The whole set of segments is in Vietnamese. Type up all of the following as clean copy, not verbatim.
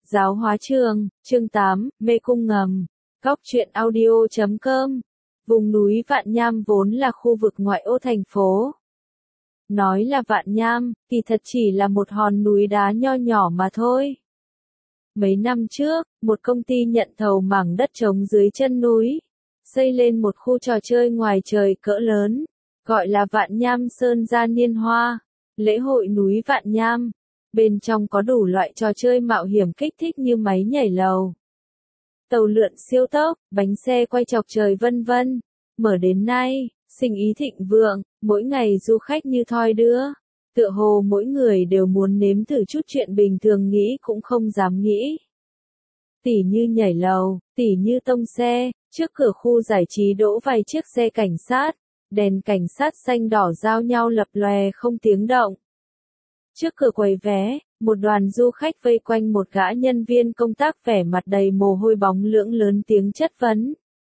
Giáo hóa trường, chương 8, mê cung ngầm. Góc truyện audio.com. Vùng núi Vạn Nham vốn là khu vực ngoại ô thành phố. Nói là Vạn Nham, kỳ thật chỉ là một hòn núi đá nho nhỏ mà thôi. Mấy năm trước, một công ty nhận thầu mảng đất trống dưới chân núi, xây lên một khu trò chơi ngoài trời cỡ lớn, gọi là Vạn Nham Sơn Gia Niên Hoa, lễ hội núi Vạn Nham. Bên trong có đủ loại trò chơi mạo hiểm kích thích như máy nhảy lầu, tàu lượn siêu tốc, bánh xe quay chọc trời vân vân. Mở đến nay, sinh ý thịnh vượng, mỗi ngày du khách như thoi đưa. Tựa hồ mỗi người đều muốn nếm thử chút chuyện bình thường nghĩ cũng không dám nghĩ. Tỉ như nhảy lầu, tỉ như tông xe, trước cửa khu giải trí đỗ vài chiếc xe cảnh sát, đèn cảnh sát xanh đỏ giao nhau lập lòe không tiếng động. Trước cửa quầy vé, một đoàn du khách vây quanh một gã nhân viên công tác vẻ mặt đầy mồ hôi bóng lưỡng lớn tiếng chất vấn.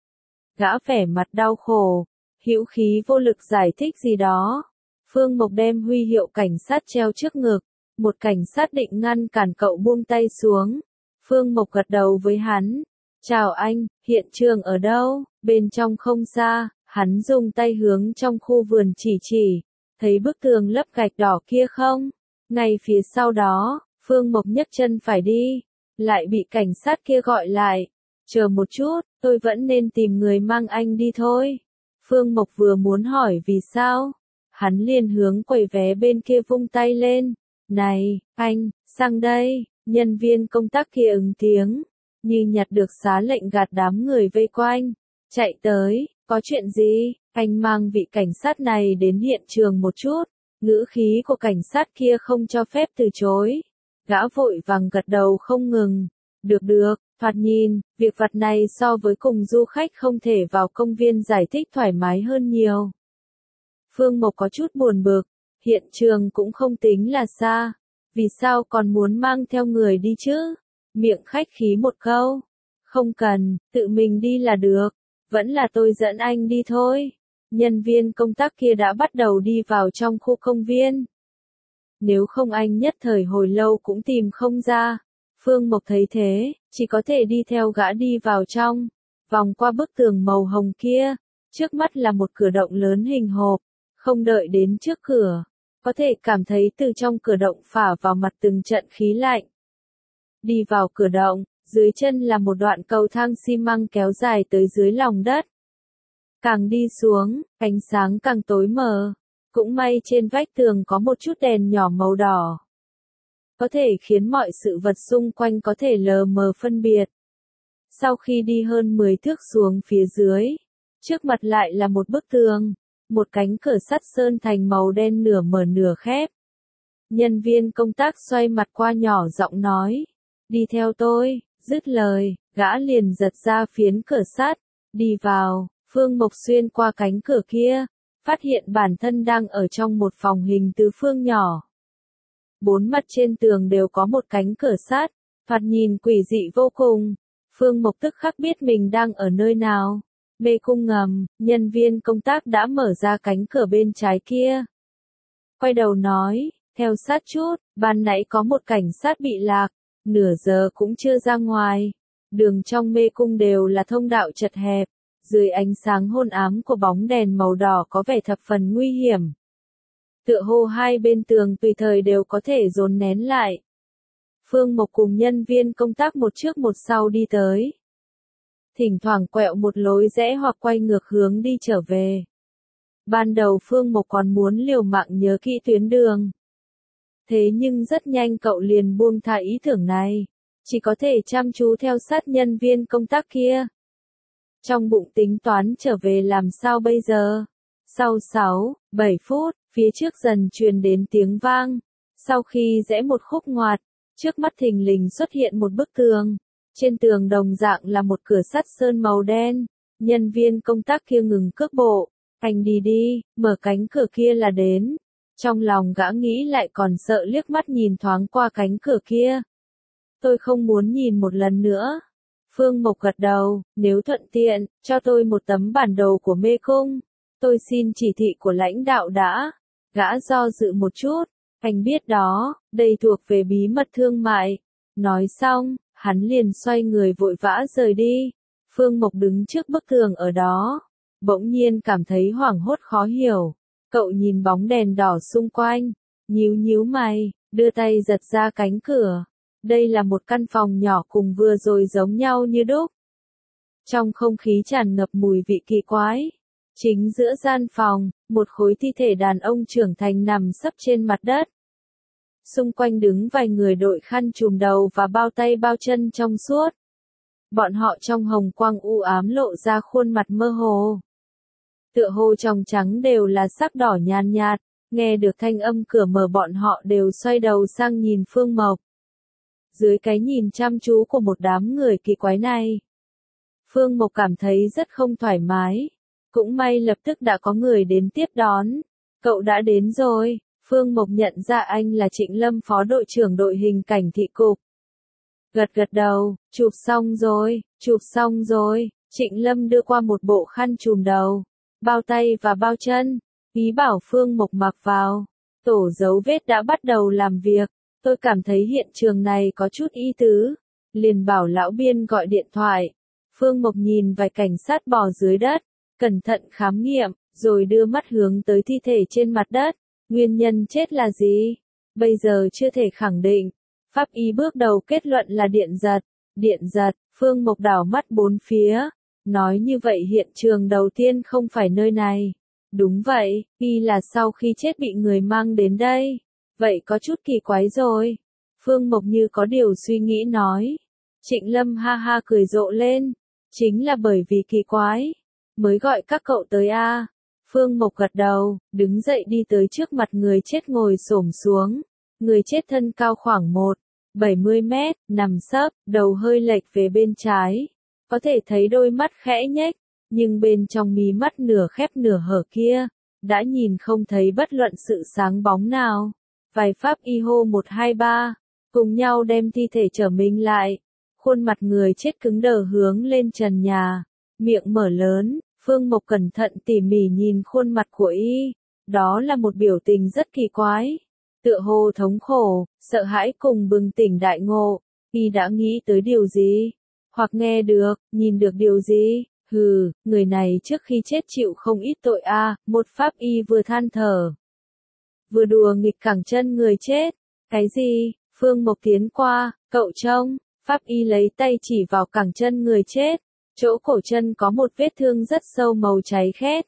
Gã vẻ mặt đau khổ, hữu khí vô lực giải thích gì đó. Phương Mộc đem huy hiệu cảnh sát treo trước ngực, một cảnh sát định ngăn cản cậu buông tay xuống. Phương Mộc gật đầu với hắn. Chào anh, hiện trường ở đâu? Bên trong không xa, hắn dùng tay hướng trong khu vườn chỉ. Thấy bức tường lấp gạch đỏ kia không? Ngay phía sau đó, Phương Mộc nhấc chân phải đi, lại bị cảnh sát kia gọi lại. Chờ một chút, tôi vẫn nên tìm người mang anh đi thôi. Phương Mộc vừa muốn hỏi vì sao, hắn liền hướng quầy vé bên kia vung tay lên. Này, anh, sang đây, nhân viên công tác kia ứng tiếng, như nhặt được xá lệnh gạt đám người vây quanh. Chạy tới, có chuyện gì, anh mang vị cảnh sát này đến hiện trường một chút. Ngữ khí của cảnh sát kia không cho phép từ chối. Gã vội vàng gật đầu không ngừng. Được, thoạt nhìn, việc vặt này so với cùng du khách không thể vào công viên giải thích thoải mái hơn nhiều. Phương Mộc có chút buồn bực, hiện trường cũng không tính là xa. Vì sao còn muốn mang theo người đi chứ? Miệng khách khí một câu. Không cần, tự mình đi là được. Vẫn là tôi dẫn anh đi thôi. Nhân viên công tác kia đã bắt đầu đi vào trong khu công viên. Nếu không anh nhất thời hồi lâu cũng tìm không ra. Phương Mộc thấy thế, chỉ có thể đi theo gã đi vào trong, vòng qua bức tường màu hồng kia. Trước mắt là một cửa động lớn hình hộp, không đợi đến trước cửa, có thể cảm thấy từ trong cửa động phả vào mặt từng trận khí lạnh. Đi vào cửa động, dưới chân là một đoạn cầu thang xi măng kéo dài tới dưới lòng đất. Càng đi xuống, ánh sáng càng tối mờ. Cũng may trên vách tường có một chút đèn nhỏ màu đỏ, có thể khiến mọi sự vật xung quanh có thể lờ mờ phân biệt. Sau khi đi hơn 10 thước xuống phía dưới, trước mặt lại là một bức tường, một cánh cửa sắt sơn thành màu đen nửa mở nửa khép. Nhân viên công tác xoay mặt qua nhỏ giọng nói, đi theo tôi. Dứt lời, gã liền giật ra phiến cửa sắt, đi vào. Phương Mộc xuyên qua cánh cửa kia, phát hiện bản thân đang ở trong một phòng hình tứ phương nhỏ. Bốn mặt trên tường đều có một cánh cửa sắt, thoạt nhìn quỷ dị vô cùng. Phương Mộc tức khắc biết mình đang ở nơi nào. Mê cung ngầm, nhân viên công tác đã mở ra cánh cửa bên trái kia. Quay đầu nói, theo sát chút, ban nãy có một cảnh sát bị lạc, nửa giờ cũng chưa ra ngoài. Đường trong mê cung đều là thông đạo chật hẹp. Dưới ánh sáng hôn ám của bóng đèn màu đỏ có vẻ thập phần nguy hiểm. Tựa hồ hai bên tường tùy thời đều có thể dồn nén lại. Phương Mộc cùng nhân viên công tác một trước một sau đi tới. Thỉnh thoảng quẹo một lối rẽ hoặc quay ngược hướng đi trở về. Ban đầu Phương Mộc còn muốn liều mạng nhớ kỹ tuyến đường. Thế nhưng rất nhanh cậu liền buông thả ý tưởng này. Chỉ có thể chăm chú theo sát nhân viên công tác kia. Trong bụng tính toán trở về làm sao bây giờ? Sau 6-7 phút, phía trước dần truyền đến tiếng vang. Sau khi rẽ một khúc ngoặt, trước mắt thình lình xuất hiện một bức tường. Trên tường đồng dạng là một cửa sắt sơn màu đen. Nhân viên công tác kia ngừng cước bộ. Anh đi, mở cánh cửa kia là đến. Trong lòng gã nghĩ lại còn sợ liếc mắt nhìn thoáng qua cánh cửa kia. Tôi không muốn nhìn một lần nữa. Phương Mộc gật đầu, nếu thuận tiện, cho tôi một tấm bản đồ của mê cung. Tôi xin chỉ thị của lãnh đạo đã. Gã do dự một chút, anh biết đó, đây thuộc về bí mật thương mại. Nói xong, hắn liền xoay người vội vã rời đi. Phương Mộc đứng trước bức tường ở đó, bỗng nhiên cảm thấy hoảng hốt khó hiểu. Cậu nhìn bóng đèn đỏ xung quanh, nhíu nhíu mày, đưa tay giật ra cánh cửa. Đây là một căn phòng nhỏ cùng vừa rồi giống nhau như đúc. Trong không khí tràn ngập mùi vị kỳ quái. Chính giữa gian phòng, một khối thi thể đàn ông trưởng thành nằm sấp trên mặt đất. Xung quanh đứng vài người đội khăn trùm đầu và bao tay bao chân trong suốt. Bọn họ trong hồng quang u ám lộ ra khuôn mặt mơ hồ. Tựa hồ trong trắng đều là sắc đỏ nhàn nhạt, nghe được thanh âm cửa mở bọn họ đều xoay đầu sang nhìn Phương Mộc. Dưới cái nhìn chăm chú của một đám người kỳ quái này, Phương Mộc cảm thấy rất không thoải mái. Cũng may lập tức đã có người đến tiếp đón. Cậu đã đến rồi. Phương Mộc nhận ra anh là Trịnh Lâm, phó đội trưởng đội hình cảnh thị cục. Gật gật đầu, chụp xong rồi. Trịnh Lâm đưa qua một bộ khăn trùm đầu, bao tay và bao chân, ý bảo Phương Mộc mặc vào. Tổ dấu vết đã bắt đầu làm việc. Tôi cảm thấy hiện trường này có chút ý tứ, liền bảo lão biên gọi điện thoại. Phương Mộc nhìn vài cảnh sát bò dưới đất, cẩn thận khám nghiệm, rồi đưa mắt hướng tới thi thể trên mặt đất. Nguyên nhân chết là gì? Bây giờ chưa thể khẳng định. Pháp y bước đầu kết luận là điện giật. Điện giật, Phương Mộc đảo mắt bốn phía. Nói như vậy hiện trường đầu tiên không phải nơi này. Đúng vậy, y là sau khi chết bị người mang đến đây. Vậy có chút kỳ quái rồi. Phương Mộc như có điều suy nghĩ nói. Trịnh Lâm ha ha cười rộ lên. Chính là bởi vì kỳ quái mới gọi các cậu tới a. Phương Mộc gật đầu, đứng dậy đi tới trước mặt người chết ngồi xổm xuống. Người chết thân cao khoảng 1,70 mét, nằm sấp, đầu hơi lệch về bên trái. Có thể thấy đôi mắt khẽ nhếch, nhưng bên trong mí mắt nửa khép nửa hở kia, đã nhìn không thấy bất luận sự sáng bóng nào. Vài pháp y hô 123, cùng nhau đem thi thể trở mình lại. Khuôn mặt người chết cứng đờ hướng lên trần nhà, miệng mở lớn. Phương Mộc cẩn thận tỉ mỉ nhìn khuôn mặt của y, đó là một biểu tình rất kỳ quái, tựa hồ thống khổ, sợ hãi cùng bừng tỉnh đại ngộ. Y đã nghĩ tới điều gì, hoặc nghe được, nhìn được điều gì? Hừ, người này trước khi chết chịu không ít tội a. Một pháp y vừa than thở, vừa đùa nghịch cẳng chân người chết. Cái gì? Phương Mộc tiến qua, cậu trông. Pháp y lấy tay chỉ vào cẳng chân người chết. Chỗ cổ chân có một vết thương rất sâu màu cháy khét.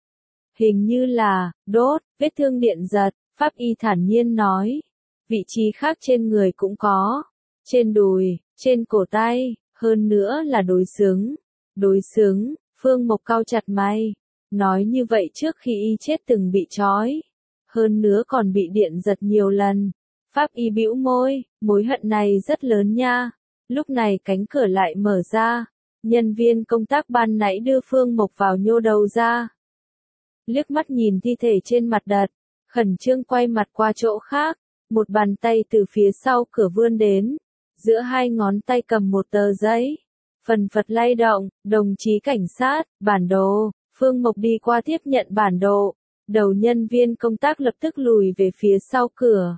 Hình như là đốt, vết thương điện giật. Pháp y thản nhiên nói. Vị trí khác trên người cũng có. Trên đùi, trên cổ tay, hơn nữa là đối xứng. Đối xứng, Phương Mộc cau chặt mày. Nói như vậy trước khi y chết từng bị trói. Hơn nữa còn bị điện giật nhiều lần. Pháp y bĩu môi, mối hận này rất lớn nha. Lúc này cánh cửa lại mở ra. Nhân viên công tác ban nãy đưa Phương Mộc vào nhô đầu ra. Liếc mắt nhìn thi thể trên mặt đất, khẩn trương quay mặt qua chỗ khác. Một bàn tay từ phía sau cửa vươn đến. Giữa hai ngón tay cầm một tờ giấy. Phần phật lay động, đồng chí cảnh sát, bản đồ. Phương Mộc đi qua tiếp nhận bản đồ. Đầu nhân viên công tác lập tức lùi về phía sau cửa.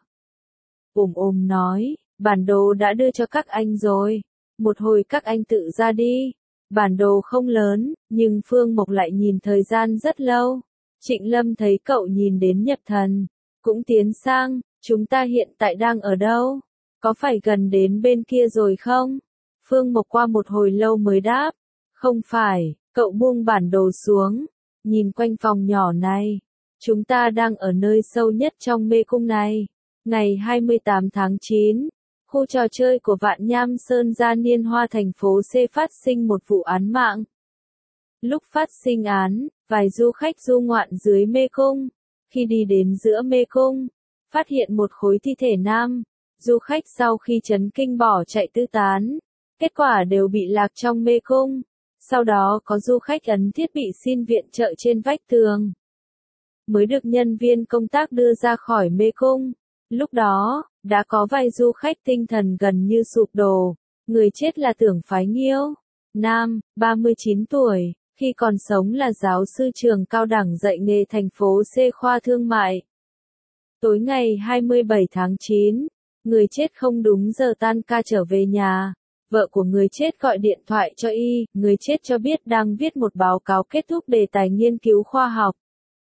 Nói, bản đồ đã đưa cho các anh rồi. Một hồi các anh tự ra đi. Bản đồ không lớn, nhưng Phương Mộc lại nhìn thời gian rất lâu. Trịnh Lâm thấy cậu nhìn đến nhập thần, cũng tiến sang. Chúng ta hiện tại đang ở đâu? Có phải gần đến bên kia rồi không? Phương Mộc qua một hồi lâu mới đáp. Không phải, cậu buông bản đồ xuống. Nhìn quanh phòng nhỏ này. Chúng ta đang ở nơi sâu nhất trong mê cung này. Ngày 28 tháng 9, khu trò chơi của Vạn Nham Sơn Gia Niên Hoa thành phố C phát sinh một vụ án mạng. Lúc phát sinh án, vài du khách du ngoạn dưới mê cung. Khi đi đến giữa mê cung, phát hiện một khối thi thể nam. Du khách sau khi chấn kinh bỏ chạy tứ tán. Kết quả đều bị lạc trong mê cung. Sau đó có du khách ấn thiết bị xin viện trợ trên vách tường. Mới được nhân viên công tác đưa ra khỏi mê cung. Lúc đó, đã có vài du khách tinh thần gần như sụp đổ. Người chết là Tưởng Phái Nghiêu. Nam, 39 tuổi, khi còn sống là giáo sư trường cao đẳng dạy nghề thành phố C khoa thương mại. Tối ngày 27 tháng 9, Người chết không đúng giờ tan ca trở về nhà. Vợ của người chết gọi điện thoại cho người chết cho biết đang viết một báo cáo kết thúc đề tài nghiên cứu khoa học.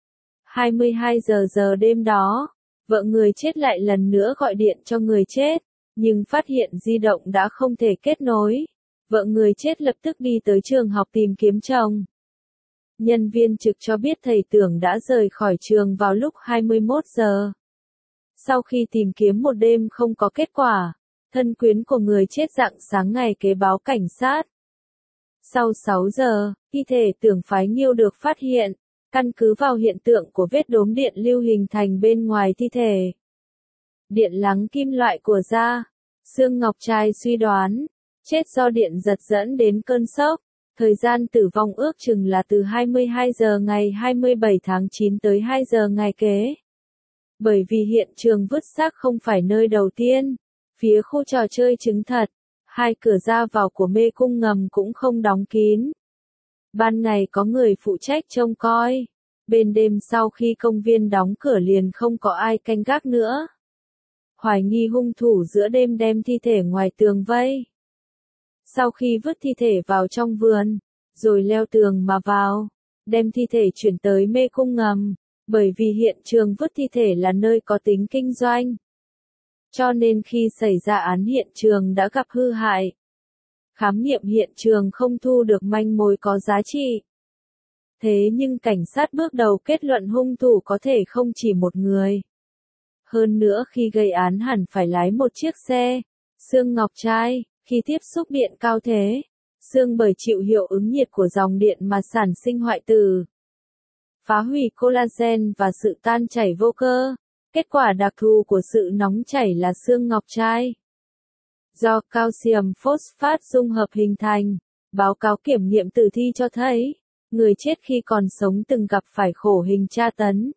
22 giờ đêm đó, vợ người chết lại lần nữa gọi điện cho người chết, nhưng phát hiện di động đã không thể kết nối. Vợ người chết lập tức đi tới trường học tìm kiếm chồng. Nhân viên trực cho biết thầy Tưởng đã rời khỏi trường vào lúc 21 giờ. Sau khi tìm kiếm một đêm không có kết quả, thân quyến của người chết rạng sáng ngày kế báo cảnh sát. Sau 6 giờ, thi thể Tưởng Phái Nghiêu được phát hiện, căn cứ vào hiện tượng của vết đốm điện lưu hình thành bên ngoài thi thể. Điện lắng kim loại của da. Sương Ngọc Trai suy đoán, chết do điện giật dẫn đến cơn sốc. Thời gian tử vong ước chừng là từ 22 giờ ngày 27 tháng 9 tới 2 giờ ngày kế. Bởi vì hiện trường vứt xác không phải nơi đầu tiên, phía khu trò chơi trứng thật, hai cửa ra vào của mê cung ngầm cũng không đóng kín. Ban ngày có người phụ trách trông coi, bên đêm sau khi công viên đóng cửa liền không có ai canh gác nữa. Hoài nghi hung thủ giữa đêm đem thi thể ngoài tường vây. Sau khi vứt thi thể vào trong vườn, rồi leo tường mà vào, đem thi thể chuyển tới mê cung ngầm, bởi vì hiện trường vứt thi thể là nơi có tính kinh doanh. Cho nên khi xảy ra án hiện trường đã gặp hư hại. Khám nghiệm hiện trường không thu được manh mối có giá trị. Thế nhưng cảnh sát bước đầu kết luận hung thủ có thể không chỉ một người. Hơn nữa khi gây án hẳn phải lái một chiếc xe, xương ngọc trai, khi tiếp xúc điện cao thế, xương bởi chịu hiệu ứng nhiệt của dòng điện mà sản sinh hoại tử, phá hủy collagen và sự tan chảy vô cơ. Kết quả đặc thù của sự nóng chảy là xương ngọc trai. Do calcium phosphate dung hợp hình thành, báo cáo kiểm nghiệm tử thi cho thấy, người chết khi còn sống từng gặp phải khổ hình tra tấn.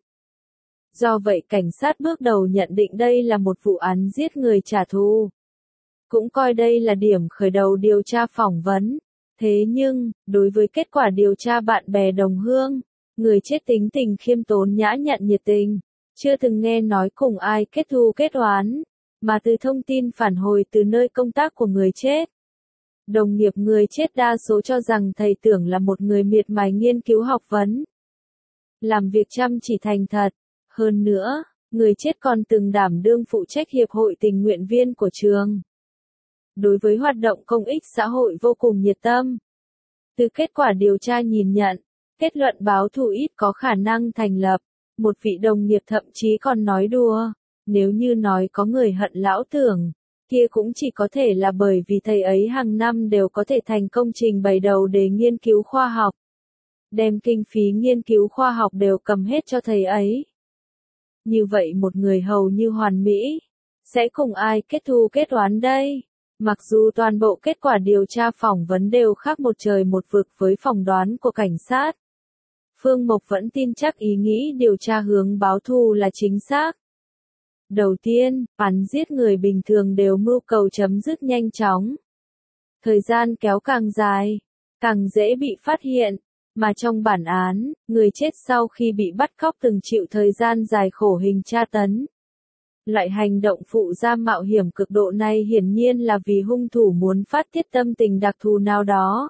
Do vậy cảnh sát bước đầu nhận định đây là một vụ án giết người trả thù. Cũng coi đây là điểm khởi đầu điều tra phỏng vấn. Thế nhưng, đối với kết quả điều tra bạn bè đồng hương, người chết tính tình khiêm tốn nhã nhặn nhiệt tình, chưa từng nghe nói cùng ai kết thù kết oán, mà từ thông tin phản hồi từ nơi công tác của người chết. Đồng nghiệp người chết đa số cho rằng thầy Tưởng là một người miệt mài nghiên cứu học vấn, làm việc chăm chỉ thành thật. Hơn nữa, người chết còn từng đảm đương phụ trách hiệp hội tình nguyện viên của trường. Đối với hoạt động công ích xã hội vô cùng nhiệt tâm. Từ kết quả điều tra nhìn nhận, kết luận báo thù ít có khả năng thành lập. Một vị đồng nghiệp thậm chí còn nói đùa, nếu như nói có người hận lão Tưởng, kia cũng chỉ có thể là bởi vì thầy ấy hàng năm đều có thể thành công trình bày đầu để nghiên cứu khoa học. Đem kinh phí nghiên cứu khoa học đều cầm hết cho thầy ấy. Như vậy một người hầu như hoàn mỹ, sẽ cùng ai kết thù kết oán đây? Mặc dù toàn bộ kết quả điều tra phỏng vấn đều khác một trời một vực với phỏng đoán của cảnh sát, Phương Mộc vẫn tin chắc ý nghĩ điều tra hướng báo thù là chính xác. Đầu tiên, án giết người bình thường đều mưu cầu chấm dứt nhanh chóng. Thời gian kéo càng dài, càng dễ bị phát hiện, mà trong bản án, người chết sau khi bị bắt cóc từng chịu thời gian dài khổ hình tra tấn. Loại hành động phụ gia mạo hiểm cực độ này hiển nhiên là vì hung thủ muốn phát tiết tâm tình đặc thù nào đó.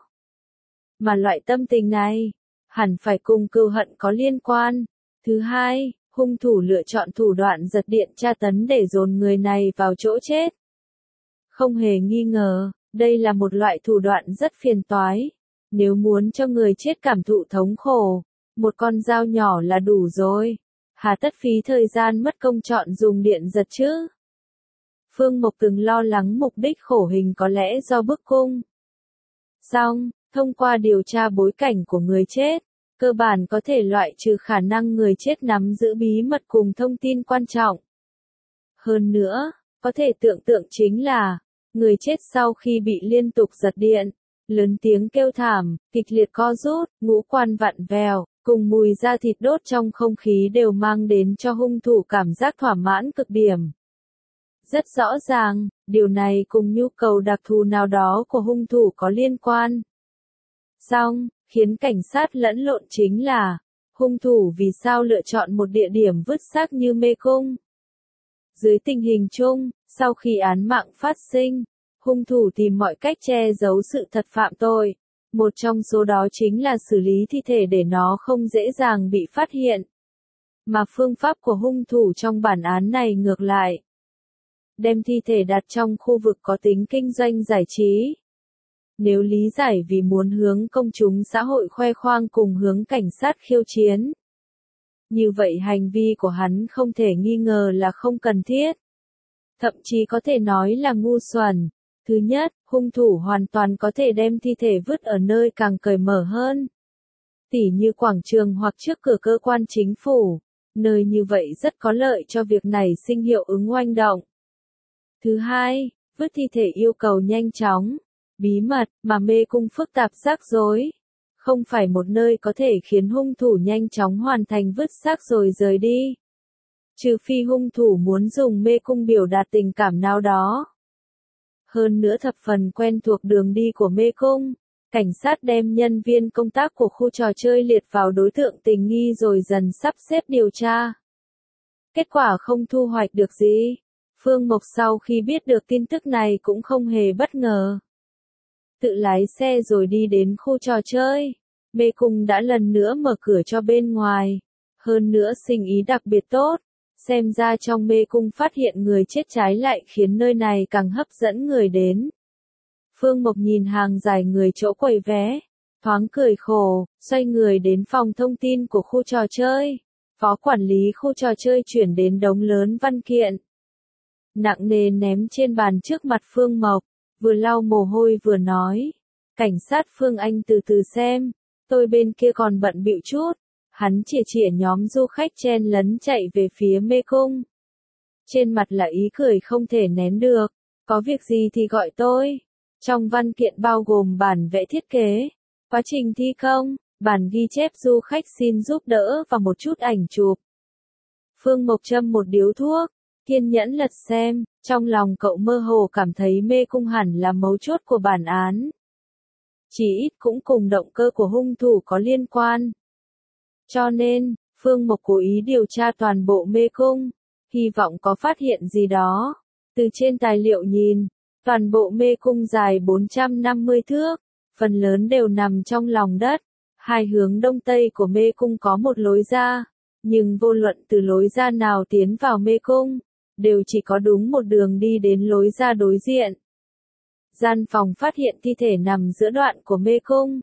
Mà loại tâm tình này, hẳn phải cùng cừu hận có liên quan. Thứ hai, hung thủ lựa chọn thủ đoạn giật điện tra tấn để dồn người này vào chỗ chết. Không hề nghi ngờ, đây là một loại thủ đoạn rất phiền toái. Nếu muốn cho người chết cảm thụ thống khổ, một con dao nhỏ là đủ rồi. Hà tất phí thời gian mất công chọn dùng điện giật chứ. Phương Mộc từng lo lắng mục đích khổ hình có lẽ do bức cung. Song, thông qua điều tra bối cảnh của người chết, cơ bản có thể loại trừ khả năng người chết nắm giữ bí mật cùng thông tin quan trọng. Hơn nữa, có thể tưởng tượng chính là, người chết sau khi bị liên tục giật điện, lớn tiếng kêu thảm, kịch liệt co rút, ngũ quan vặn vẹo, cùng mùi da thịt đốt trong không khí đều mang đến cho hung thủ cảm giác thỏa mãn cực điểm. Rất rõ ràng, điều này cùng nhu cầu đặc thù nào đó của hung thủ có liên quan. Song, khiến cảnh sát lẫn lộn chính là, hung thủ vì sao lựa chọn một địa điểm vứt xác như mê cung. Dưới tình hình chung, Sau khi án mạng phát sinh, hung thủ tìm mọi cách che giấu sự thật phạm tội. Một trong số đó chính là xử lý thi thể để nó không dễ dàng bị phát hiện. Mà phương pháp của hung thủ trong bản án này ngược lại. Đem thi thể đặt trong khu vực có tính kinh doanh giải trí. Nếu lý giải vì muốn hướng công chúng xã hội khoe khoang cùng hướng cảnh sát khiêu chiến. Như vậy hành vi của hắn không thể nghi ngờ là không cần thiết. Thậm chí có thể nói là ngu xuẩn. Thứ nhất, hung thủ hoàn toàn có thể đem thi thể vứt ở nơi càng cởi mở hơn. Tỉ như quảng trường hoặc trước cửa cơ quan chính phủ. Nơi như vậy rất có lợi cho việc nảy sinh hiệu ứng oanh động. Thứ hai, vứt thi thể yêu cầu nhanh chóng, bí mật, mà mê cung phức tạp rắc rối. Không phải một nơi có thể khiến hung thủ nhanh chóng hoàn thành vứt xác rồi rời đi. Trừ phi hung thủ muốn dùng mê cung biểu đạt tình cảm nào đó. Hơn nữa thập phần quen thuộc đường đi của mê cung, cảnh sát đem nhân viên công tác của khu trò chơi liệt vào đối tượng tình nghi rồi dần sắp xếp điều tra. Kết quả không thu hoạch được gì. Phương Mộc sau khi biết được tin tức này cũng không hề bất ngờ. Tự lái xe rồi đi đến khu trò chơi. Mê cung đã lần nữa mở cửa cho bên ngoài. Hơn nữa sinh ý đặc biệt tốt. Xem ra trong mê cung phát hiện người chết trái lại khiến nơi này càng hấp dẫn người đến. Phương Mộc nhìn hàng dài người chỗ quầy vé. Thoáng cười khổ, xoay người đến phòng thông tin của khu trò chơi. Phó quản lý khu trò chơi chuyển đến đống lớn văn kiện. Nặng nề ném trên bàn trước mặt Phương Mộc, vừa lau mồ hôi vừa nói. Cảnh sát Phương Anh từ từ xem, tôi bên kia còn bận bịu chút. Hắn chỉa nhóm du khách chen lấn chạy về phía mê cung. Trên mặt là ý cười không thể nén được, có việc gì thì gọi tôi. Trong văn kiện bao gồm bản vẽ thiết kế, quá trình thi công, bản ghi chép du khách xin giúp đỡ và một chút ảnh chụp. Phương Mộc châm một điếu thuốc, kiên nhẫn lật xem, trong lòng cậu mơ hồ cảm thấy mê cung hẳn là mấu chốt của bản án. Chỉ ít cũng cùng động cơ của hung thủ có liên quan. Cho nên, Phương Mộc cố ý điều tra toàn bộ mê cung, hy vọng có phát hiện gì đó. Từ trên tài liệu nhìn, toàn bộ mê cung dài 450 thước, phần lớn đều nằm trong lòng đất. Hai hướng đông tây của mê cung có một lối ra, nhưng vô luận từ lối ra nào tiến vào mê cung, đều chỉ có đúng một đường đi đến lối ra đối diện. Gian phòng phát hiện thi thể nằm giữa đoạn của mê cung.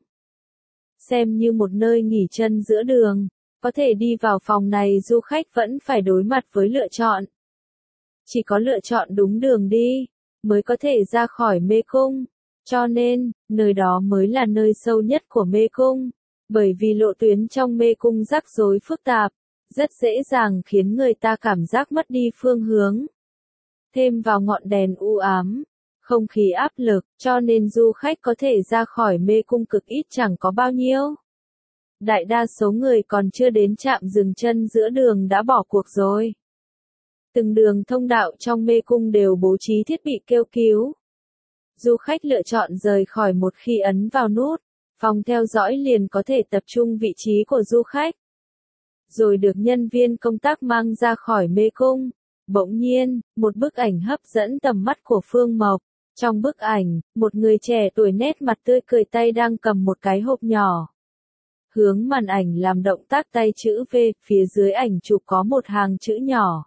Xem như một nơi nghỉ chân giữa đường, có thể đi vào phòng này du khách vẫn phải đối mặt với lựa chọn. Chỉ có lựa chọn đúng đường đi, mới có thể ra khỏi mê cung. Cho nên, nơi đó mới là nơi sâu nhất của mê cung. Bởi vì lộ tuyến trong mê cung rắc rối phức tạp, rất dễ dàng khiến người ta cảm giác mất đi phương hướng. Thêm vào ngọn đèn u ám, không khí áp lực, cho nên du khách có thể ra khỏi mê cung cực ít chẳng có bao nhiêu. Đại đa số người còn chưa đến trạm dừng chân giữa đường đã bỏ cuộc rồi. Từng đường thông đạo trong mê cung đều bố trí thiết bị kêu cứu. Du khách lựa chọn rời khỏi một khi ấn vào nút, phòng theo dõi liền có thể tập trung vị trí của du khách. Rồi được nhân viên công tác mang ra khỏi mê cung. Bỗng nhiên, một bức ảnh hấp dẫn tầm mắt của Phương Mộc. Trong bức ảnh, một người trẻ tuổi nét mặt tươi cười tay đang cầm một cái hộp nhỏ. Hướng màn ảnh làm động tác tay chữ V, phía dưới ảnh chụp có một hàng chữ nhỏ.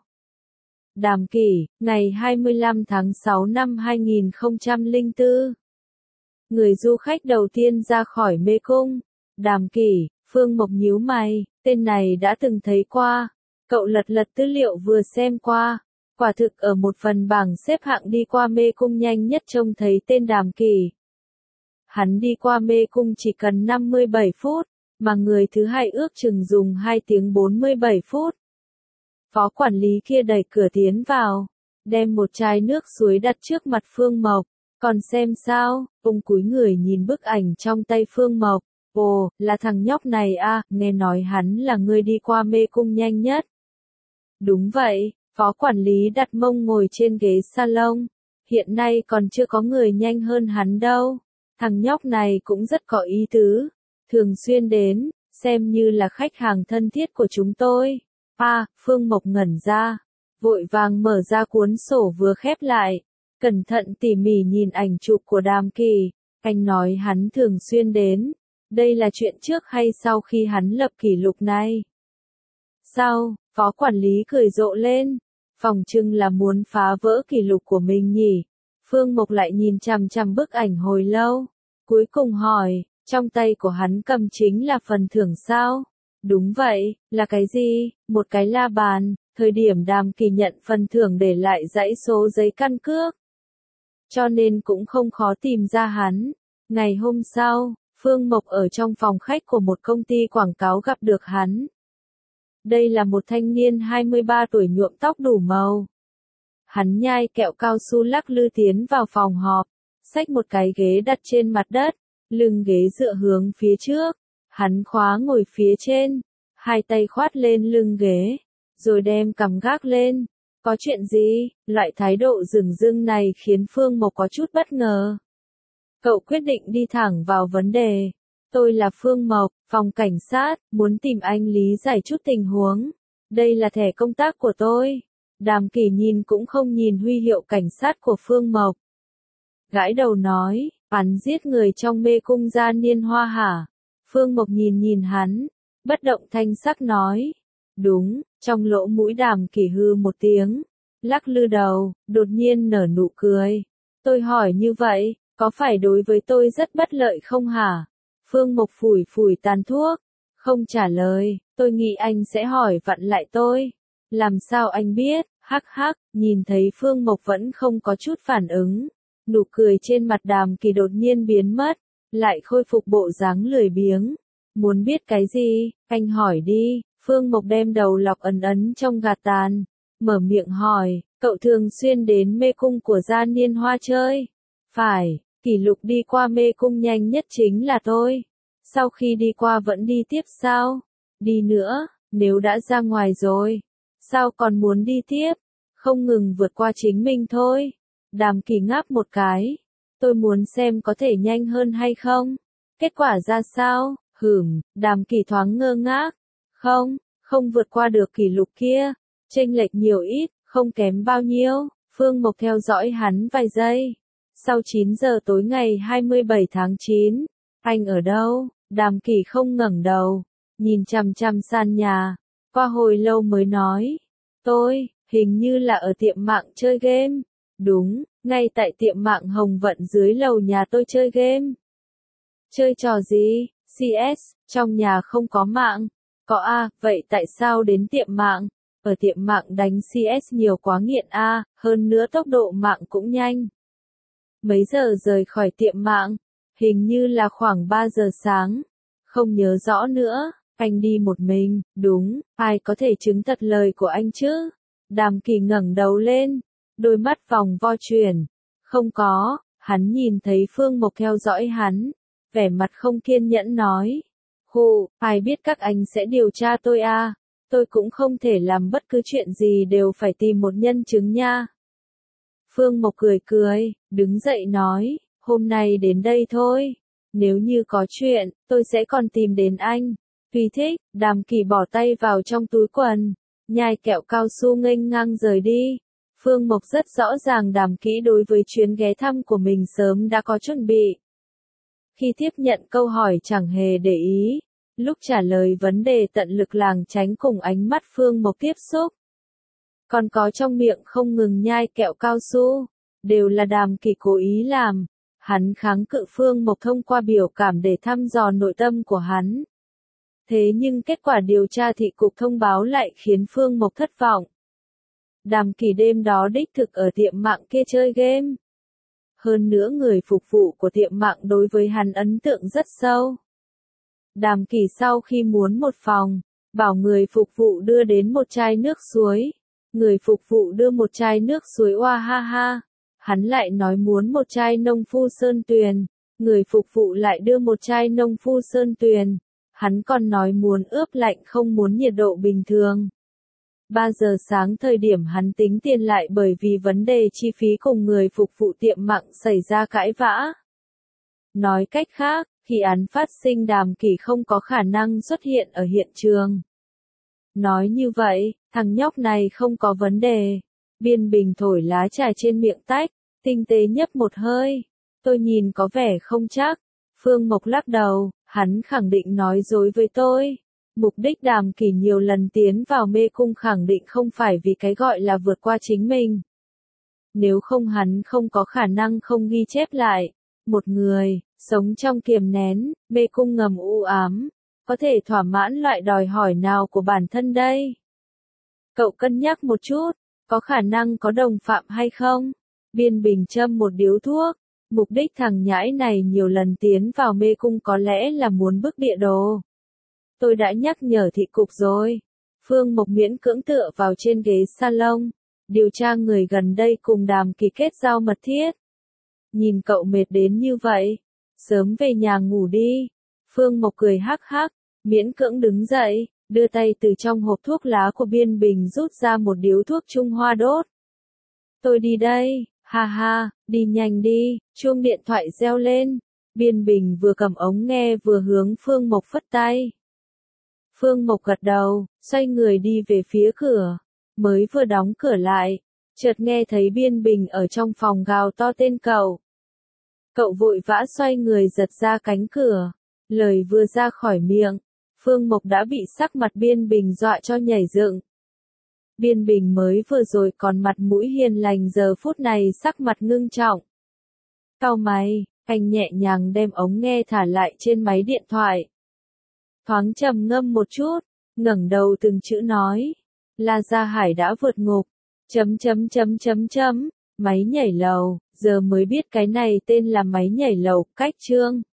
Đàm Kỷ, ngày 25 tháng 6 năm 2004. Người du khách đầu tiên ra khỏi mê cung. Đàm Kỷ, Phương Mộc nhíu mày, tên này đã từng thấy qua. Cậu lật tư liệu vừa xem qua. Quả thực ở một phần bảng xếp hạng đi qua mê cung nhanh nhất trông thấy tên Đàm Kỷ. Hắn đi qua mê cung chỉ cần 57 phút, mà người thứ hai ước chừng dùng 2 tiếng 47 phút. Phó quản lý kia đẩy cửa tiến vào, đem một chai nước suối đặt trước mặt Phương Mộc. Còn xem sao, ông cúi người nhìn bức ảnh trong tay Phương Mộc. Ồ, là thằng nhóc này à, nghe nói hắn là người đi qua mê cung nhanh nhất. Đúng vậy, phó quản lý đặt mông ngồi trên ghế salon. Hiện nay còn chưa có người nhanh hơn hắn đâu. Thằng nhóc này cũng rất có ý tứ. Thường xuyên đến, xem như là khách hàng thân thiết của chúng tôi. À, Phương Mộc ngẩn ra. vội vàng mở ra cuốn sổ vừa khép lại, cẩn thận tỉ mỉ nhìn ảnh chụp của Đàm Kỳ. Anh nói hắn thường xuyên đến. Đây là chuyện trước hay sau khi hắn lập kỷ lục này? Sau, phó quản lý cười rộ lên. Phỏng chừng là muốn phá vỡ kỷ lục của mình nhỉ? Phương Mộc lại nhìn chằm chằm bức ảnh hồi lâu. Cuối cùng hỏi, trong tay của hắn cầm chính là phần thưởng sao? Đúng vậy, là cái gì? Một cái la bàn. Thời điểm Đàm Kỳ nhận phần thưởng để lại dãy số giấy căn cước. Cho nên cũng không khó tìm ra hắn. Ngày hôm sau, Phương Mộc ở trong phòng khách của một công ty quảng cáo gặp được hắn. Đây là một thanh niên 23 tuổi nhuộm tóc đủ màu. Hắn nhai kẹo cao su lắc lư tiến vào phòng họp, xách một cái ghế đặt trên mặt đất, lưng ghế dựa hướng phía trước. Hắn khóa ngồi phía trên, hai tay khoát lên lưng ghế, rồi đem cằm gác lên. Có chuyện gì? Loại thái độ dửng dưng này khiến Phương Mộc có chút bất ngờ. Cậu quyết định đi thẳng vào vấn đề. Tôi là Phương Mộc, phòng cảnh sát, muốn tìm anh lý giải chút tình huống. Đây là thẻ công tác của tôi. Đàm Kỳ nhìn cũng không nhìn huy hiệu cảnh sát của Phương Mộc. Gãi đầu nói, hắn giết người trong mê cung Gia Niên Hoa hả? Phương Mộc nhìn hắn, bất động thanh sắc nói. Đúng, trong lỗ mũi Đàm Kỳ hư một tiếng, lắc lư đầu, đột nhiên nở nụ cười. Tôi hỏi như vậy, có phải đối với tôi rất bất lợi không hả? Phương Mộc phủi phủi tàn thuốc, không trả lời. Tôi nghĩ anh sẽ hỏi vặn lại tôi. Làm sao anh biết? Hắc hắc, nhìn thấy Phương Mộc vẫn không có chút phản ứng. Nụ cười trên mặt Đàm Kỳ đột nhiên biến mất, lại khôi phục bộ dáng lười biếng. Muốn biết cái gì? Anh hỏi đi. Phương Mộc đem đầu lọc ấn ấn trong gạt tàn, mở miệng hỏi, cậu thường xuyên đến mê cung của Gia Niên Hoa chơi? Phải, kỷ lục đi qua mê cung nhanh nhất chính là tôi. Sau khi đi qua vẫn đi tiếp sao? Đi nữa, nếu đã ra ngoài rồi, sao còn muốn đi tiếp? Không ngừng vượt qua chính mình thôi. Đàm Kỳ ngáp một cái. Tôi muốn xem có thể nhanh hơn hay không? Kết quả ra sao? Đàm Kỳ thoáng ngơ ngác. Không vượt qua được kỷ lục kia. Chênh lệch nhiều ít, không kém bao nhiêu. Phương Mộc theo dõi hắn vài giây. Sau 9 giờ tối ngày 27 tháng 9, anh ở đâu? Đàm Kỳ không ngẩng đầu, nhìn chằm chằm sàn nhà, qua hồi lâu mới nói. Tôi, hình như là ở tiệm mạng chơi game. Đúng, ngay tại tiệm mạng Hồng Vận dưới lầu nhà tôi chơi game. Chơi trò gì? CS, trong nhà không có mạng. Có a, vậy tại sao đến tiệm mạng? Ở tiệm mạng đánh CS nhiều quá nghiện a, hơn nữa tốc độ mạng cũng nhanh. Mấy giờ rời khỏi tiệm mạng? Hình như là khoảng 3 giờ sáng. Không nhớ rõ nữa, anh đi một mình, đúng, ai có thể chứng thật lời của anh chứ? Đàm Kỳ ngẩng đầu lên, đôi mắt vòng vo chuyển. Không có, hắn nhìn thấy Phương Mộc theo dõi hắn, vẻ mặt không kiên nhẫn nói. Hù, ai biết các anh sẽ điều tra tôi à? Tôi cũng không thể làm bất cứ chuyện gì đều phải tìm một nhân chứng nha. Phương Mộc cười cười, đứng dậy nói, hôm nay đến đây thôi. Nếu như có chuyện, tôi sẽ còn tìm đến anh. Tùy thích, Đàm Kỳ bỏ tay vào trong túi quần, nhai kẹo cao su nghênh ngang rời đi. Phương Mộc rất rõ ràng Đàm Kỹ đối với chuyến ghé thăm của mình sớm đã có chuẩn bị. Khi tiếp nhận câu hỏi chẳng hề để ý, lúc trả lời vấn đề tận lực lảng tránh cùng ánh mắt Phương Mộc tiếp xúc. Còn có trong miệng không ngừng nhai kẹo cao su, đều là Đàm Kỳ cố ý làm. Hắn kháng cự Phương Mộc thông qua biểu cảm để thăm dò nội tâm của hắn. Thế nhưng kết quả điều tra thị cục thông báo lại khiến Phương Mộc thất vọng. Đàm Kỳ đêm đó đích thực ở tiệm mạng kia chơi game. Hơn nữa người phục vụ của tiệm mạng đối với hắn ấn tượng rất sâu. Đàm Kỳ sau khi muốn một phòng, bảo người phục vụ đưa đến một chai nước suối. Người phục vụ đưa một chai nước suối oa ha ha. Hắn lại nói muốn một chai nông phu sơn tuyền. Người phục vụ lại đưa một chai nông phu sơn tuyền. Hắn còn nói muốn ướp lạnh không muốn nhiệt độ bình thường. 3 giờ sáng thời điểm hắn tính tiền lại bởi vì vấn đề chi phí cùng người phục vụ tiệm mạng xảy ra cãi vã. Nói cách khác, khi án phát sinh Đàm Kỳ không có khả năng xuất hiện ở hiện trường. Nói như vậy, Thằng nhóc này không có vấn đề. Biên Bình thổi lá trà trên miệng tách, tinh tế nhấp một hơi. Tôi nhìn có vẻ không chắc. Phương Mộc lắc đầu, hắn khẳng định nói dối với tôi. Mục đích Đàm Kỳ nhiều lần tiến vào mê cung khẳng định không phải vì cái gọi là vượt qua chính mình. Nếu không hắn không có khả năng không ghi chép lại. Một người, sống trong kiềm nén, mê cung ngầm u ám, có thể thỏa mãn loại đòi hỏi nào của bản thân đây? Cậu cân nhắc một chút, có khả năng có đồng phạm hay không? Biên Bình châm một điếu thuốc. Mục đích thằng nhãi này nhiều lần tiến vào mê cung có lẽ là muốn bức địa đồ. Tôi đã nhắc nhở thị cục rồi. Phương Mộc miễn cưỡng tựa vào trên ghế salon. Điều tra người gần đây cùng Đàm Kỳ kết giao mật thiết. Nhìn cậu mệt đến như vậy. Sớm về nhà ngủ đi. Phương Mộc cười hắc hắc, miễn cưỡng đứng dậy, đưa tay từ trong hộp thuốc lá của Biên Bình rút ra một điếu thuốc Trung Hoa đốt. Tôi đi đây, ha ha, đi nhanh đi, chuông điện thoại reo lên. Biên Bình vừa cầm ống nghe vừa hướng Phương Mộc phất tay. Phương Mộc gật đầu, xoay người đi về phía cửa. Mới vừa đóng cửa lại, chợt nghe thấy Biên Bình ở trong phòng gào to tên cậu. Cậu vội vã xoay người giật ra cánh cửa. Lời vừa ra khỏi miệng, Phương Mộc đã bị sắc mặt Biên Bình dọa cho nhảy dựng. Biên Bình mới vừa rồi còn mặt mũi hiền lành giờ phút này sắc mặt ngưng trọng. Cau mày, anh nhẹ nhàng đem ống nghe thả lại trên máy điện thoại. Thoáng trầm ngâm một chút, ngẩng đầu từng chữ nói. La Gia Hải đã vượt ngục. Máy nhảy lầu, giờ mới biết cái này tên là máy nhảy lầu, cách chương.